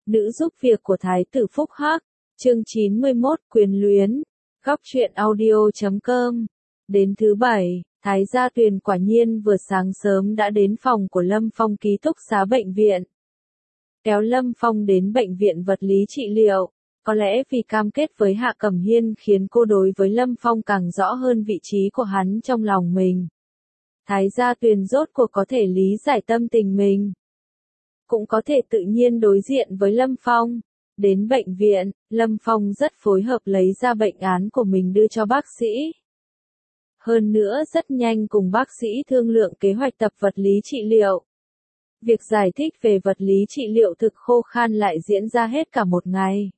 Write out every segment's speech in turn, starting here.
Nữ giúp việc của Thái tử Phúc Hắc, chương 91, quyền luyến, góc truyện audio.com. Đến thứ 7, Thái Gia Tuyền quả nhiên vừa sáng sớm đã đến phòng của Lâm Phong ký túc xá bệnh viện. Kéo Lâm Phong đến bệnh viện vật lý trị liệu, có lẽ vì cam kết với Hạ Cẩm Hiên khiến cô đối với Lâm Phong càng rõ hơn vị trí của hắn trong lòng mình. Thái Gia Tuyền rốt cuộc có thể lý giải tâm tình mình, cũng có thể tự nhiên đối diện với Lâm Phong. Đến bệnh viện, Lâm Phong rất phối hợp lấy ra bệnh án của mình đưa cho bác sĩ. Hơn nữa rất nhanh cùng bác sĩ thương lượng kế hoạch tập vật lý trị liệu. Việc giải thích về vật lý trị liệu thực khô khan lại diễn ra hết cả một ngày.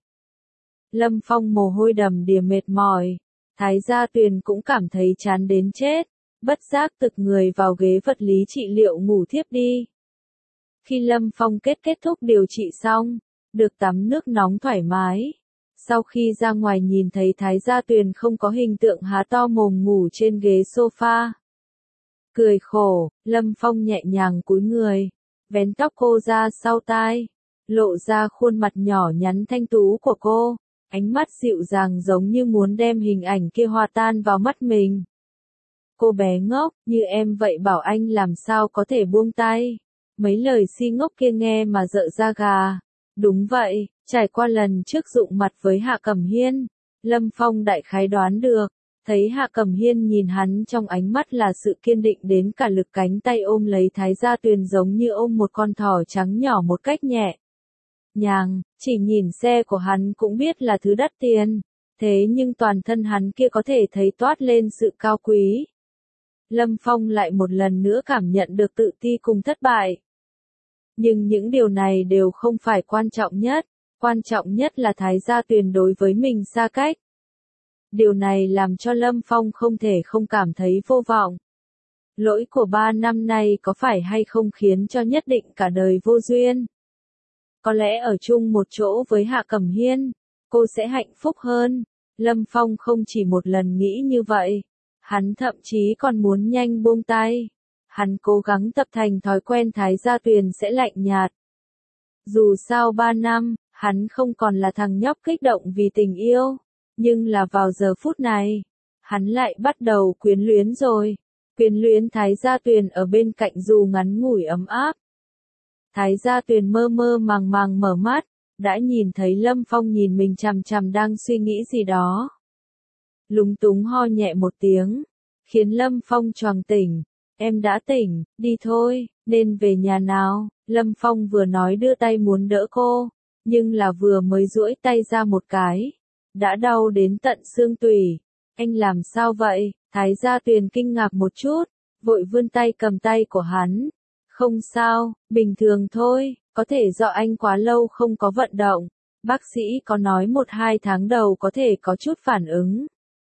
Lâm Phong mồ hôi đầm đìa mệt mỏi, Thái Gia Tuyền cũng cảm thấy chán đến chết, bất giác tực người vào ghế vật lý trị liệu ngủ thiếp đi. Khi Lâm Phong kết thúc điều trị xong, được tắm nước nóng thoải mái. Sau khi ra ngoài nhìn thấy Thái Gia Tuyền không có hình tượng há to mồm ngủ trên ghế sofa. Cười khổ, Lâm Phong nhẹ nhàng cúi người, vén tóc cô ra sau tai, lộ ra khuôn mặt nhỏ nhắn thanh tú của cô, ánh mắt dịu dàng giống như muốn đem hình ảnh kia hòa tan vào mắt mình. Cô bé ngốc, như em vậy bảo anh làm sao có thể buông tay. Mấy lời si ngốc kia nghe mà rợn da gà. Đúng vậy, trải qua lần trước đụng mặt với Hạ Cẩm Hiên, Lâm Phong đại khái đoán được, thấy Hạ Cẩm Hiên nhìn hắn trong ánh mắt là sự kiên định đến cả lực cánh tay ôm lấy Thái Gia Tuyền giống như ôm một con thỏ trắng nhỏ một cách nhẹ nhàng, chỉ nhìn xe của hắn cũng biết là thứ đắt tiền, thế nhưng toàn thân hắn kia có thể thấy toát lên sự cao quý. Lâm Phong lại một lần nữa cảm nhận được tự ti cùng thất bại. Nhưng những điều này đều không phải quan trọng nhất là Thái Gia Tuyền đối với mình xa cách. Điều này làm cho Lâm Phong không thể không cảm thấy vô vọng. Lỗi của 3 năm nay có phải hay không khiến cho nhất định cả đời vô duyên. Có lẽ ở chung một chỗ với Hạ Cẩm Hiên, cô sẽ hạnh phúc hơn. Lâm Phong không chỉ một lần nghĩ như vậy, hắn thậm chí còn muốn nhanh buông tay. Hắn cố gắng tập thành thói quen Thái Gia Tuyền sẽ lạnh nhạt. Dù sao 3 năm, hắn không còn là thằng nhóc kích động vì tình yêu, nhưng là vào giờ phút này, hắn lại bắt đầu quyến luyến rồi. Quyến luyến Thái Gia Tuyền ở bên cạnh dù ngắn ngủi ấm áp. Thái Gia Tuyền mơ mơ màng màng mở mắt, đã nhìn thấy Lâm Phong nhìn mình chằm chằm đang suy nghĩ gì đó. Lúng túng ho nhẹ một tiếng, khiến Lâm Phong choàng tỉnh. Em đã tỉnh, đi thôi, nên về nhà nào. Lâm Phong vừa nói đưa tay muốn đỡ cô, nhưng là vừa mới duỗi tay ra một cái, đã đau đến tận xương tủy. Anh làm sao vậy? Thái Gia Tuyền kinh ngạc một chút, vội vươn tay cầm tay của hắn. Không sao, bình thường thôi, có thể do anh quá lâu không có vận động. Bác sĩ có nói 1-2 tháng đầu có thể có chút phản ứng.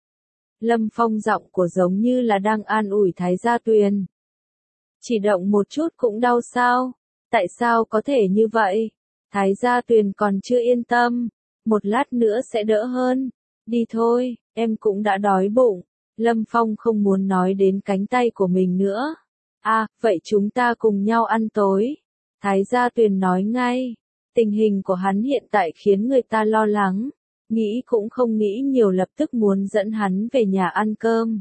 Lâm Phong giọng của giống như là đang an ủi Thái Gia Tuyền. Chỉ động một chút cũng đau sao? Tại sao có thể như vậy? Thái Gia Tuyền còn chưa yên tâm. Một lát nữa sẽ đỡ hơn. Đi thôi, em cũng đã đói bụng. Lâm Phong không muốn nói đến cánh tay của mình nữa. À, vậy chúng ta cùng nhau ăn tối. Thái Gia Tuyền nói ngay. Tình hình của hắn hiện tại khiến người ta lo lắng. Nghĩ cũng không nghĩ nhiều lập tức muốn dẫn hắn về nhà ăn cơm.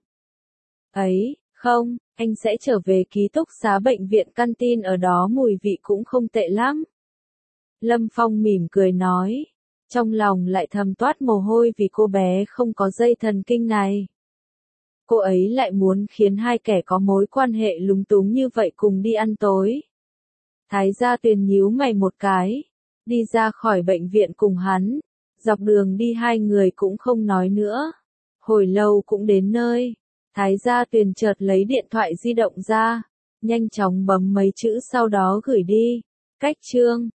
Ấy, không, anh sẽ trở về ký túc xá bệnh viện canteen ở đó mùi vị cũng không tệ lắm. Lâm Phong mỉm cười nói, trong lòng lại thầm toát mồ hôi vì cô bé không có dây thần kinh này. Cô ấy lại muốn khiến hai kẻ có mối quan hệ lúng túng như vậy cùng đi ăn tối. Thái Gia Tuyền nhíu mày một cái, đi ra khỏi bệnh viện cùng hắn. Dọc đường đi hai người cũng không nói nữa. Hồi lâu cũng đến nơi. Thái Gia Tuyền chợt lấy điện thoại di động ra, nhanh chóng bấm mấy chữ sau đó gửi đi. Cách chương.